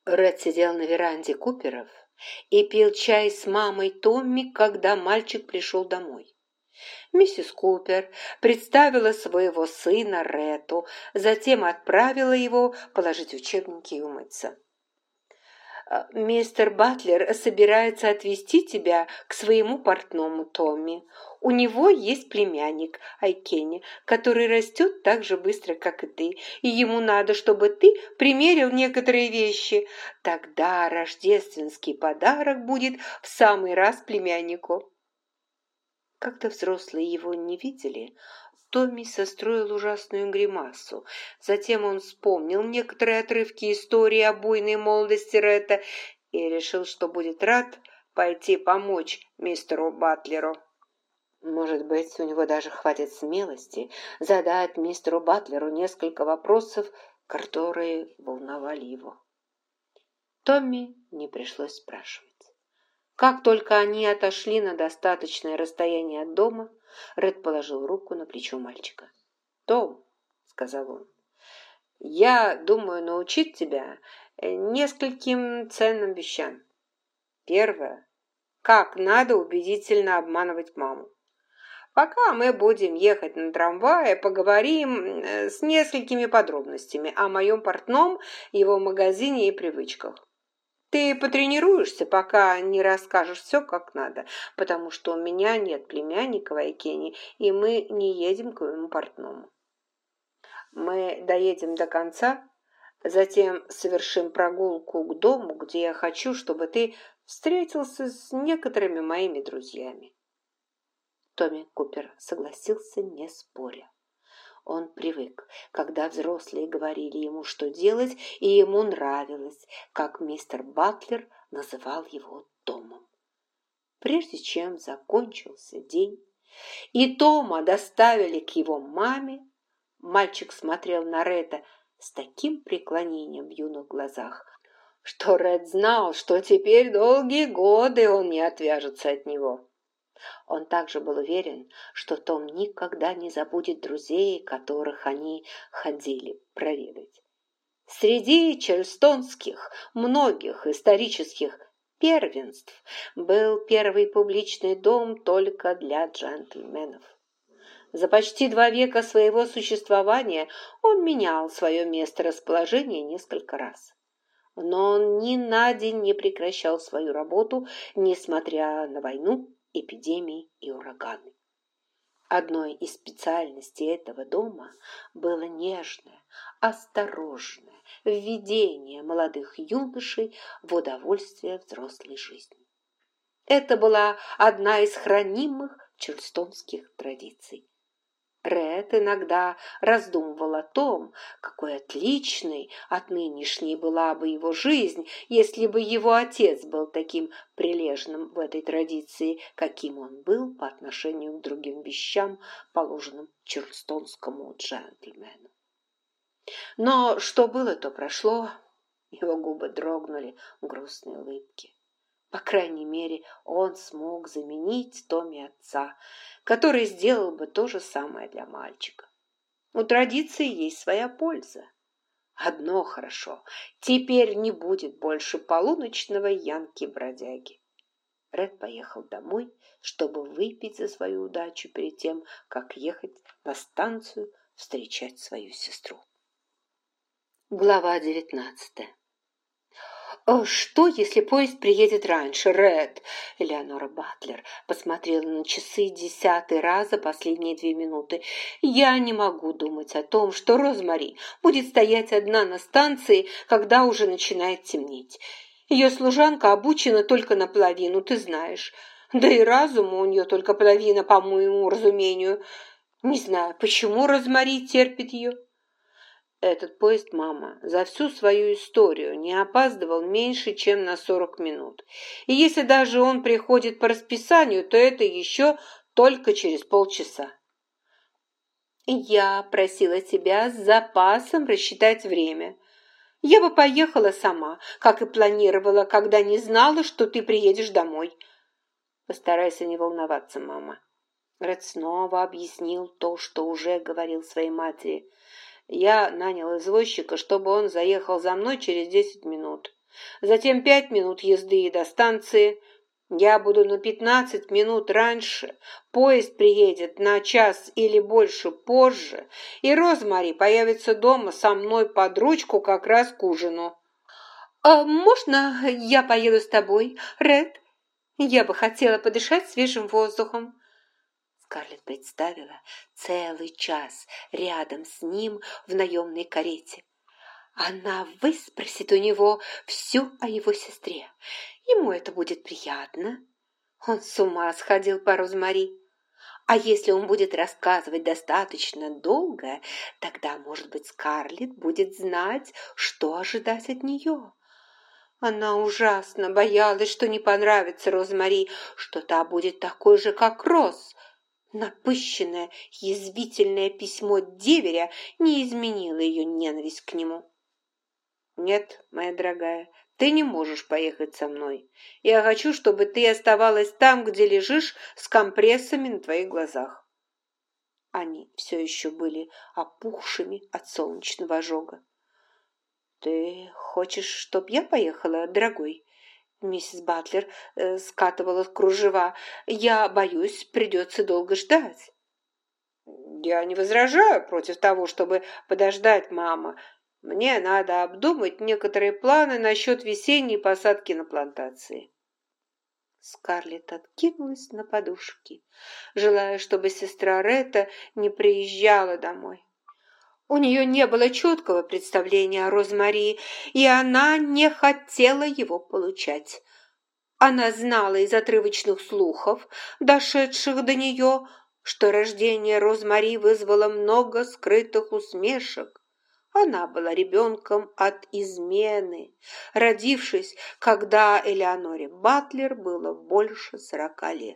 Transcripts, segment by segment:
Ред сидел на веранде Куперов и пил чай с мамой Томми, когда мальчик пришел домой. Миссис Купер представила своего сына Рету, затем отправила его положить учебники и умыться. «Мистер Батлер собирается отвезти тебя к своему портному, Томми. У него есть племянник Айкенни, который растет так же быстро, как и ты, и ему надо, чтобы ты примерил некоторые вещи. Тогда рождественский подарок будет в самый раз племяннику». Как-то взрослые его не видели, Томми состроил ужасную гримасу. Затем он вспомнил некоторые отрывки истории о буйной молодости Ретта и решил, что будет рад пойти помочь мистеру Батлеру. Может быть, у него даже хватит смелости задать мистеру Батлеру несколько вопросов, которые волновали его. Томми не пришлось спрашивать. Как только они отошли на достаточное расстояние от дома, Ред положил руку на плечо мальчика. «Том», — сказал он, — «я думаю научить тебя нескольким ценным вещам. Первое. Как надо убедительно обманывать маму. Пока мы будем ехать на трамвае, поговорим с несколькими подробностями о моем портном, его магазине и привычках. Ты потренируешься, пока не расскажешь все как надо, потому что у меня нет племянника в Айкенни, и мы не едем к моему портному. Мы доедем до конца, затем совершим прогулку к дому, где я хочу, чтобы ты встретился с некоторыми моими друзьями». Томми Купер согласился, не споря. Он привык, когда взрослые говорили ему, что делать, и ему нравилось, как мистер Батлер называл его домом. Прежде чем закончился день, и Тома доставили к его маме, мальчик смотрел на Ретта с таким преклонением в юных глазах, что Ред знал, что теперь долгие годы он не отвяжется от него. Он также был уверен, что Том никогда не забудет друзей, которых они ходили проведать. Среди чарльстонских многих исторических первенств был первый публичный дом только для джентльменов. За почти 2 века своего существования он менял свое месторасположение несколько раз. Но он ни на день не прекращал свою работу, несмотря на войну, эпидемии и ураганы. Одной из специальностей этого дома было нежное, осторожное введение молодых юношей в удовольствие взрослой жизни. Это была одна из хранимых чарльстонских традиций. Ред иногда раздумывал о том, какой отличной от нынешней была бы его жизнь, если бы его отец был таким прилежным в этой традиции, каким он был по отношению к другим вещам, положенным чарльстонскому джентльмену. Но что было, то прошло, его губы дрогнули в грустной улыбке. По крайней мере, он смог заменить Томми отца, который сделал бы то же самое для мальчика. У традиции есть своя польза. Одно хорошо, теперь не будет больше полуночного янки-бродяги. Ред поехал домой, чтобы выпить за свою удачу перед тем, как ехать на станцию встречать свою сестру. Глава 19. «Что, если поезд приедет раньше, Ред?» Элеонора Батлер посмотрела на часы 10-й раз за последние 2 минуты. «Я не могу думать о том, что Розмари будет стоять одна на станции, когда уже начинает темнеть. Ее служанка обучена только наполовину, ты знаешь. Да и разума у нее только половина, по моему разумению. Не знаю, почему Розмари терпит ее». Этот поезд, мама, за всю свою историю не опаздывал меньше, чем на 40 минут. И если даже он приходит по расписанию, то это еще только через полчаса. Я просила тебя с запасом рассчитать время. Я бы поехала сама, как и планировала, когда не знала, что ты приедешь домой. Постарайся не волноваться, мама. Ред снова объяснил то, что уже говорил своей матери. Я нанял извозчика, чтобы он заехал за мной через 10 минут. Затем 5 минут езды до станции. Я буду на 15 минут раньше, поезд приедет на час или больше позже, и Розмари появится дома со мной под ручку как раз к ужину. «А можно я поеду с тобой, Ред? Я бы хотела подышать свежим воздухом». Скарлетт представила целый час рядом с ним в наемной карете. Она выспросит у него все о его сестре. Ему это будет приятно. Он с ума сходил по Розмари. А если он будет рассказывать достаточно долго, тогда, может быть, Скарлетт будет знать, что ожидать от нее. Она ужасно боялась, что не понравится Розмари, что та будет такой же, как Роз. Напыщенное, язвительное письмо деверя не изменило ее ненависть к нему. «Нет, моя дорогая, ты не можешь поехать со мной. Я хочу, чтобы ты оставалась там, где лежишь, с компрессами на твоих глазах». Они все еще были опухшими от солнечного ожога. «Ты хочешь, чтоб я поехала, дорогой?» Миссис Батлер скатывала кружева. «Я боюсь, придется долго ждать». «Я не возражаю против того, чтобы подождать, мама. Мне надо обдумать некоторые планы насчет весенней посадки на плантации». Скарлетт откинулась на подушки, желая, чтобы сестра Ретта не приезжала домой. У нее не было четкого представления о Розмари, и она не хотела его получать. Она знала из отрывочных слухов, дошедших до нее, что рождение Розмари вызвало много скрытых усмешек. Она была ребенком от измены, родившись, когда Элеоноре Батлер было больше 40 лет.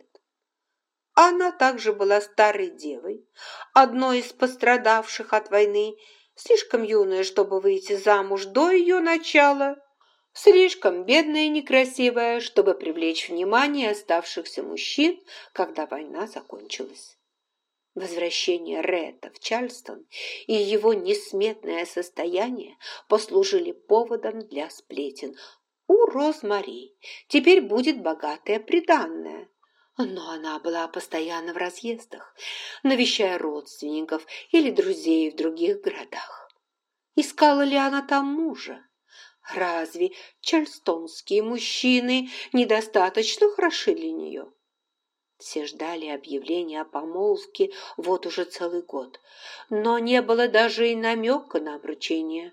Она также была старой девой, одной из пострадавших от войны, слишком юная, чтобы выйти замуж до ее начала, слишком бедная и некрасивая, чтобы привлечь внимание оставшихся мужчин, когда война закончилась. Возвращение Ретта в Чарльстон и его несметное состояние послужили поводом для сплетен. У Розмари теперь будет богатое приданное. Но она была постоянно в разъездах, навещая родственников или друзей в других городах. Искала ли она там мужа? Разве чарльстонские мужчины недостаточно хороши для нее? Все ждали объявления о помолвке вот уже целый год, но не было даже и намека на обручение.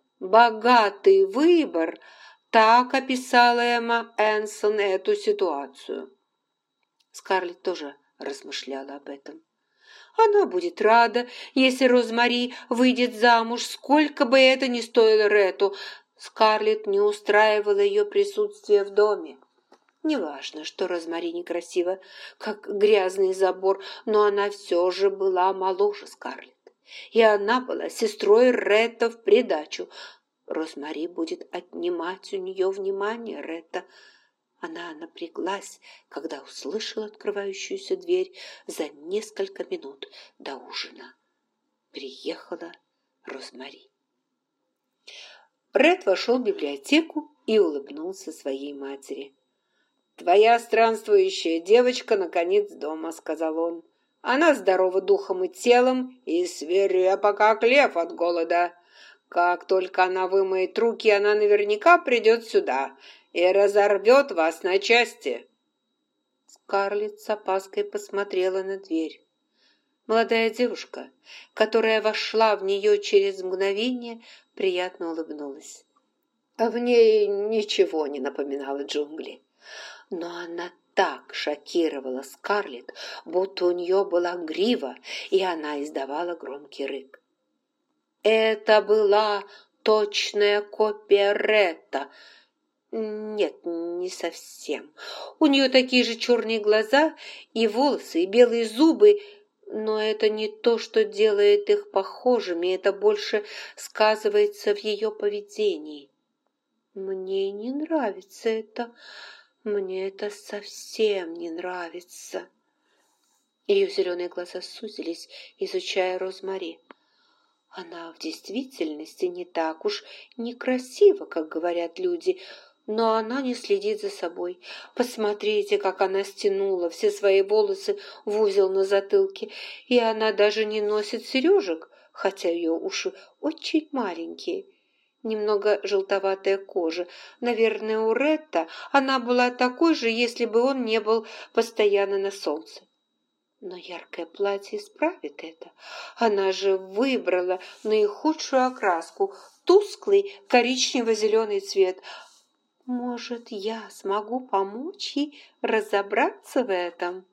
«Богатый выбор» — так описала Эмма Энсон эту ситуацию. Скарлетт тоже размышляла об этом. Она будет рада, если Розмари выйдет замуж, сколько бы это ни стоило Ретту. Скарлетт не устраивало ее присутствие в доме. Неважно, что Розмари некрасива, как грязный забор, но она все же была моложе Скарлетт. И она была сестрой Ретта в придачу. Розмари будет отнимать у нее внимание Ретта. Она напряглась, когда услышала открывающуюся дверь за несколько минут до ужина. Приехала Розмари. Ред вошел в библиотеку и улыбнулся своей матери. «Твоя странствующая девочка наконец дома», — сказал он. «Она здорова духом и телом и свирепа, как лев от голода. Как только она вымоет руки, она наверняка придет сюда и разорвет вас на части». Скарлетт с опаской посмотрела на дверь. Молодая девушка, которая вошла в нее через мгновение, приятно улыбнулась. В ней ничего не напоминало джунгли. Но она так шокировала Скарлетт, будто у нее была грива, и она издавала громкий рык. Это была точная копия Ретта. Нет, не совсем. У нее такие же черные глаза и волосы, и белые зубы, но это не то, что делает их похожими, это больше сказывается в ее поведении. Мне не нравится это. Мне это совсем не нравится. Ее зеленые глаза сузились, изучая Розмари. Она в действительности не так уж некрасива, как говорят люди, но она не следит за собой. Посмотрите, как она стянула все свои волосы в узел на затылке, и она даже не носит сережек, хотя ее уши очень маленькие. Немного желтоватая кожа. Наверное, у Ретта она была такой же, если бы он не был постоянно на солнце. Но яркое платье исправит это. Она же выбрала наихудшую окраску, тусклый коричнево-зеленый цвет. Может, я смогу помочь ей разобраться в этом?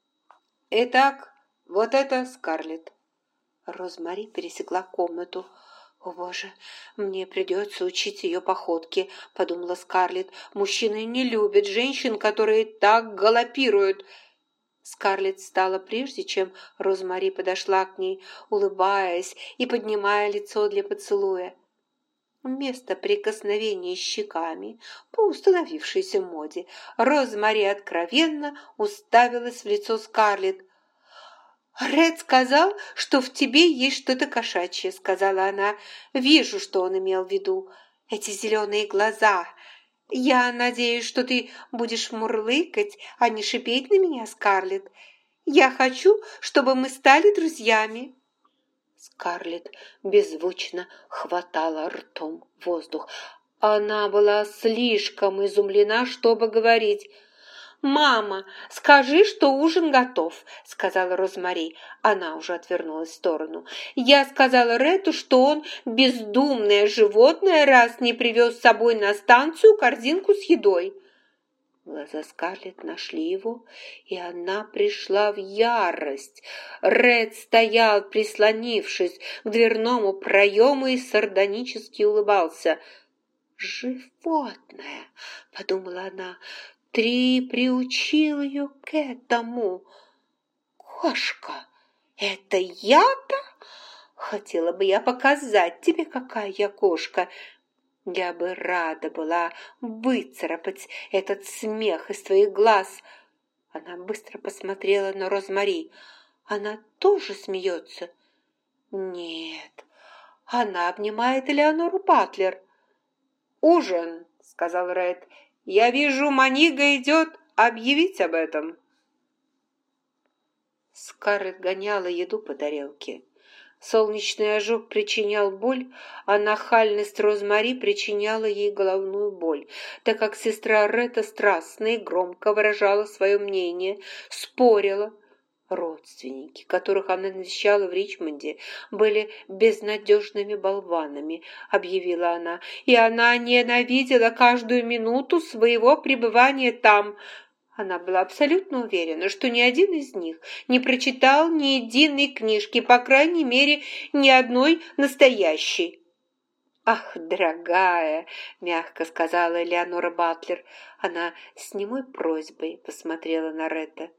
Итак, вот это Скарлетт. Розмари пересекла комнату. «О, Боже, мне придется учить ее походке», — подумала Скарлетт. «Мужчины не любят женщин, которые так галопируют». Скарлетт встала прежде, чем Розмари подошла к ней, улыбаясь и поднимая лицо для поцелуя. Вместо прикосновения щеками, по установившейся моде, Розмари откровенно уставилась в лицо Скарлетт. «Ред сказал, что в тебе есть что-то кошачье», — сказала она. «Вижу, что он имел в виду. Эти зеленые глаза. Я надеюсь, что ты будешь мурлыкать, а не шипеть на меня, Скарлетт. Я хочу, чтобы мы стали друзьями». Скарлетт беззвучно хватала ртом воздух. Она была слишком изумлена, чтобы говорить. «Мама, скажи, что ужин готов», — сказала Розмари. Она уже отвернулась в сторону. «Я сказала Ретту, что он бездумное животное, раз не привез с собой на станцию корзинку с едой». Глаза Скарлетт нашли его, и она пришла в ярость. Ред стоял, прислонившись к дверному проему, и сардонически улыбался. «Животное!» — подумала она. «Ты приучил ее к этому!» «Кошка! Это я-то? Хотела бы я показать тебе, какая я кошка!» Я бы рада была выцарапать этот смех из твоих глаз. Она быстро посмотрела на Розмари. Она тоже смеется? Нет, она обнимает Элеонору Батлер. «Ужин», — сказал Ред. «Я вижу, Манига идет объявить об этом». Скарлетт гоняла еду по тарелке. Солнечный ожог причинял боль, а нахальность Розмари причиняла ей головную боль, так как сестра Ретта страстно и громко выражала свое мнение, спорила. Родственники, которых она навещала в Ричмонде, были безнадежными болванами, объявила она, и она ненавидела каждую минуту своего пребывания там. Она была абсолютно уверена, что ни один из них не прочитал ни единой книжки, по крайней мере, ни одной настоящей. «Ах, дорогая!» — мягко сказала Элеонора Батлер. Она с немой просьбой посмотрела на Ретта.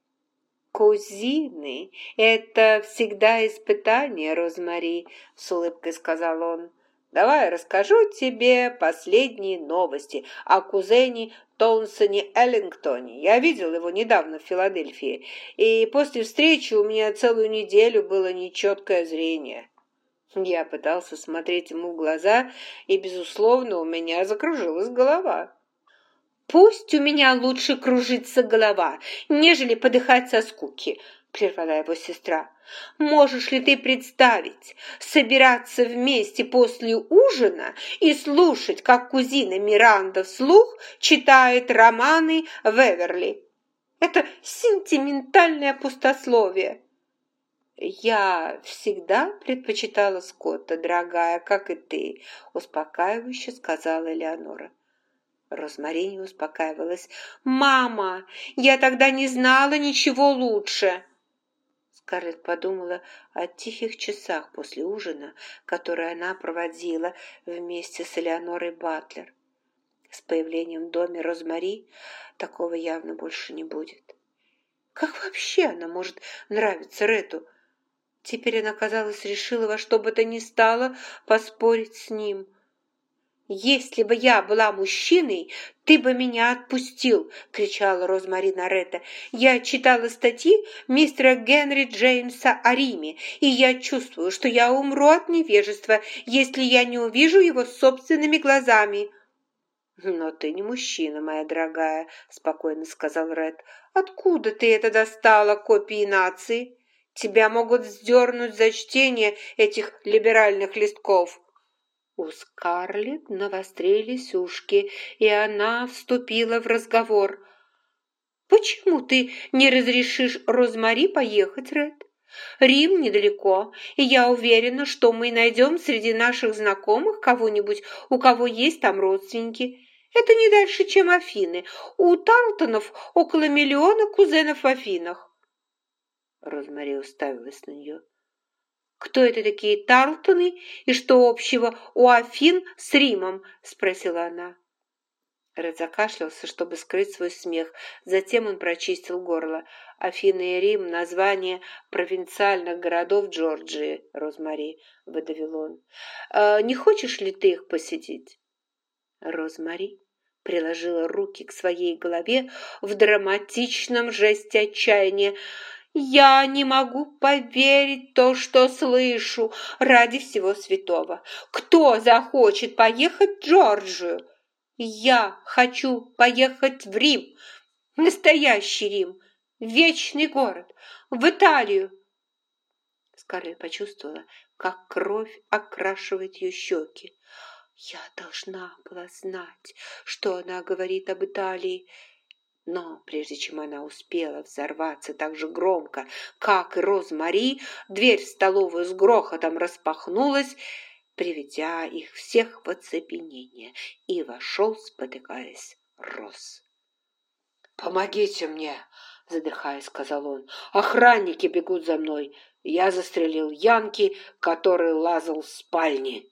«Кузины — это всегда испытание, Розмари», — с улыбкой сказал он. «Давай расскажу тебе последние новости о кузене Тоунсоне Эллингтоне. Я видел его недавно в Филадельфии, и после встречи у меня целую неделю было нечеткое зрение». Я пытался смотреть ему в глаза, и, безусловно, у меня закружилась голова. «Пусть у меня лучше кружится голова, нежели подыхать со скуки», — прервала его сестра. «Можешь ли ты представить, собираться вместе после ужина и слушать, как кузина Миранда вслух читает романы Веверли? Это сентиментальное пустословие». «Я всегда предпочитала Скотта, дорогая, как и ты», — успокаивающе сказала Элеонора. Розмари не успокаивалась. «Мама, я тогда не знала ничего лучше!» Скарлетт подумала о тихих часах после ужина, которые она проводила вместе с Элеонорой Батлер. С появлением в доме Розмари такого явно больше не будет. Как вообще она может нравиться Ретту? Теперь она, казалось, решила во что бы то ни стало поспорить с ним. «Если бы я была мужчиной, ты бы меня отпустил!» – кричала Розмари Наретта. «Я читала статьи мистера Генри Джеймса о Риме, и я чувствую, что я умру от невежества, если я не увижу его собственными глазами». «Но ты не мужчина, моя дорогая», – спокойно сказал Ред. «Откуда ты это достала, копии нации? Тебя могут вздернуть за чтение этих либеральных листков». У Скарлетт навострились ушки, и она вступила в разговор. «Почему ты не разрешишь Розмари поехать, Ред? Рим недалеко, и я уверена, что мы найдем среди наших знакомых кого-нибудь, у кого есть там родственники. Это не дальше, чем Афины. У Тарлтонов около 1 миллиона кузенов в Афинах». Розмари уставилась на нее. «Кто это такие Тарлтоны и что общего у Афин с Римом?» – спросила она. Ред закашлялся, чтобы скрыть свой смех. Затем он прочистил горло. «Афины и Рим – название провинциальных городов Джорджии, Розмари», – выдавил он. «Не хочешь ли ты их посетить?» Розмари приложила руки к своей голове в драматичном жесте отчаяния. «Я не могу поверить в то, что слышу, ради всего святого. Кто захочет поехать в Джорджию? Я хочу поехать в Рим, настоящий Рим, вечный город, в Италию». Скарлетт почувствовала, как кровь окрашивает ее щеки. Я должна была знать, что она говорит об Италии. Но прежде чем она успела взорваться так же громко, как и Розмари, дверь в столовую с грохотом распахнулась, приведя их всех в оцепенение, и вошел, спотыкаясь, Росс. «Помогите мне!» – задыхаясь, сказал он. «Охранники бегут за мной. Я застрелил Янки, который лазал в спальне».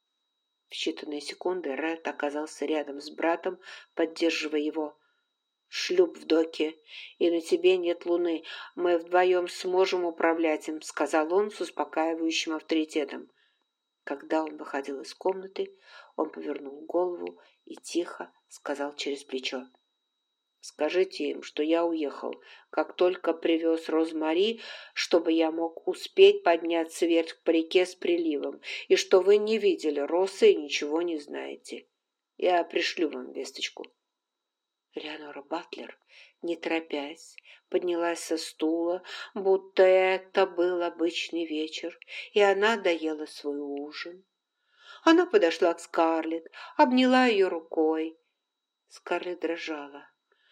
В считанные секунды Ред оказался рядом с братом, поддерживая его. «Шлюп в доке, и на тебе нет луны. Мы вдвоем сможем управлять им», — сказал он с успокаивающим авторитетом. Когда он выходил из комнаты, он повернул голову и тихо сказал через плечо: «Скажите им, что я уехал, как только привез Розмари, чтобы я мог успеть подняться вверх по реке с приливом, и что вы не видели Росса и ничего не знаете. Я пришлю вам весточку». Элеонора Батлер, не торопясь, поднялась со стула, будто это был обычный вечер, и она доела свой ужин. Она подошла к Скарлетт, обняла ее рукой. Скарлетт дрожала.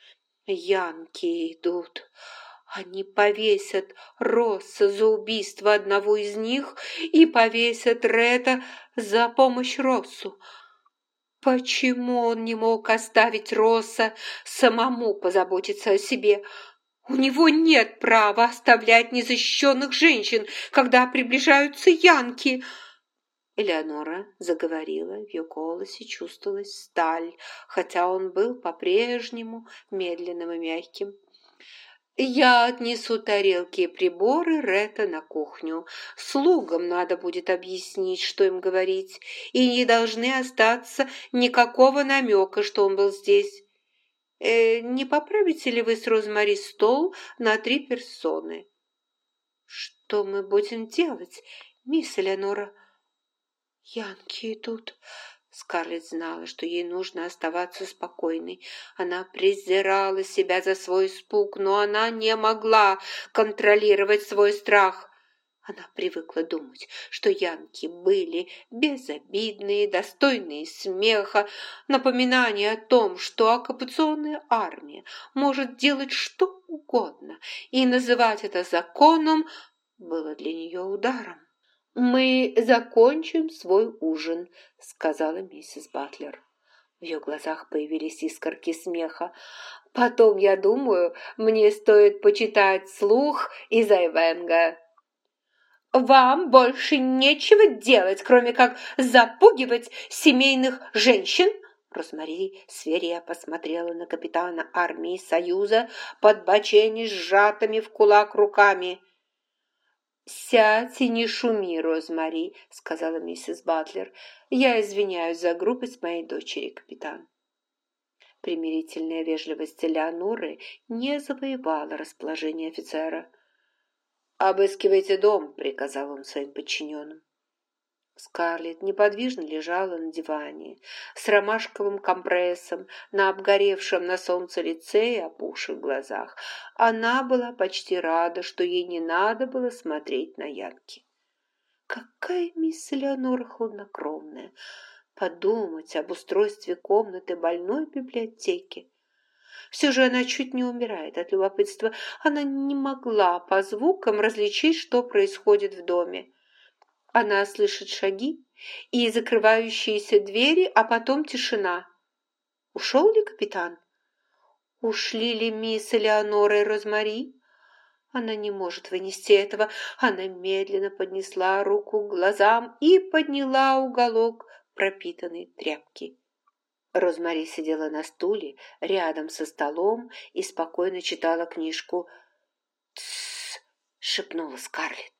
«Янки идут. Они повесят Росса за убийство одного из них и повесят Ретта за помощь Россу. Почему он не мог оставить Росса самому позаботиться о себе? У него нет права оставлять незащищенных женщин, когда приближаются янки». Элеонора заговорила, в ее голосе чувствовалась сталь, хотя он был по-прежнему медленным и мягким. «Я отнесу тарелки и приборы Ретта на кухню. Слугам надо будет объяснить, что им говорить, и не должны остаться никакого намека, что он был здесь. Не поправите ли вы с Розмари стол на 3 персоны?» «Что мы будем делать, мисс Элеонора?» «Янки идут». Скарлетт знала, что ей нужно оставаться спокойной. Она презирала себя за свой испуг, но она не могла контролировать свой страх. Она привыкла думать, что янки были безобидные, достойные смеха, напоминание о том, что оккупационная армия может делать что угодно, и называть это законом было для нее ударом. «Мы закончим свой ужин», — сказала миссис Батлер. В ее глазах появились искорки смеха. «Потом, я думаю, мне стоит почитать вслух из Айвенга». «Вам больше нечего делать, кроме как запугивать семейных женщин?» Розмари свирепо посмотрела на капитана армии Союза, подбоченись сжатыми в кулак руками. «Сядь и не шуми, Розмари», — сказала миссис Батлер. «Я извиняюсь за грубость моей дочери, капитан». Примирительная вежливость Элеоноры не завоевала расположение офицера. «Обыскивайте дом», — приказал он своим подчиненным. Скарлетт неподвижно лежала на диване с ромашковым компрессом на обгоревшем на солнце лице и опухших глазах. Она была почти рада, что ей не надо было смотреть на Янки. Какая мисс Элеонора хладнокровная! Подумать об устройстве комнаты больной библиотеки. Все же она чуть не умирает от любопытства. Она не могла по звукам различить, что происходит в доме. Она слышит шаги и закрывающиеся двери, а потом тишина. Ушел ли капитан? Ушли ли мисс Элеонора и Розмари? Она не может вынести этого. Она медленно поднесла руку к глазам и подняла уголок пропитанной тряпки. Розмари сидела на стуле рядом со столом и спокойно читала книжку. «Тссс!» — шепнула Скарлетт.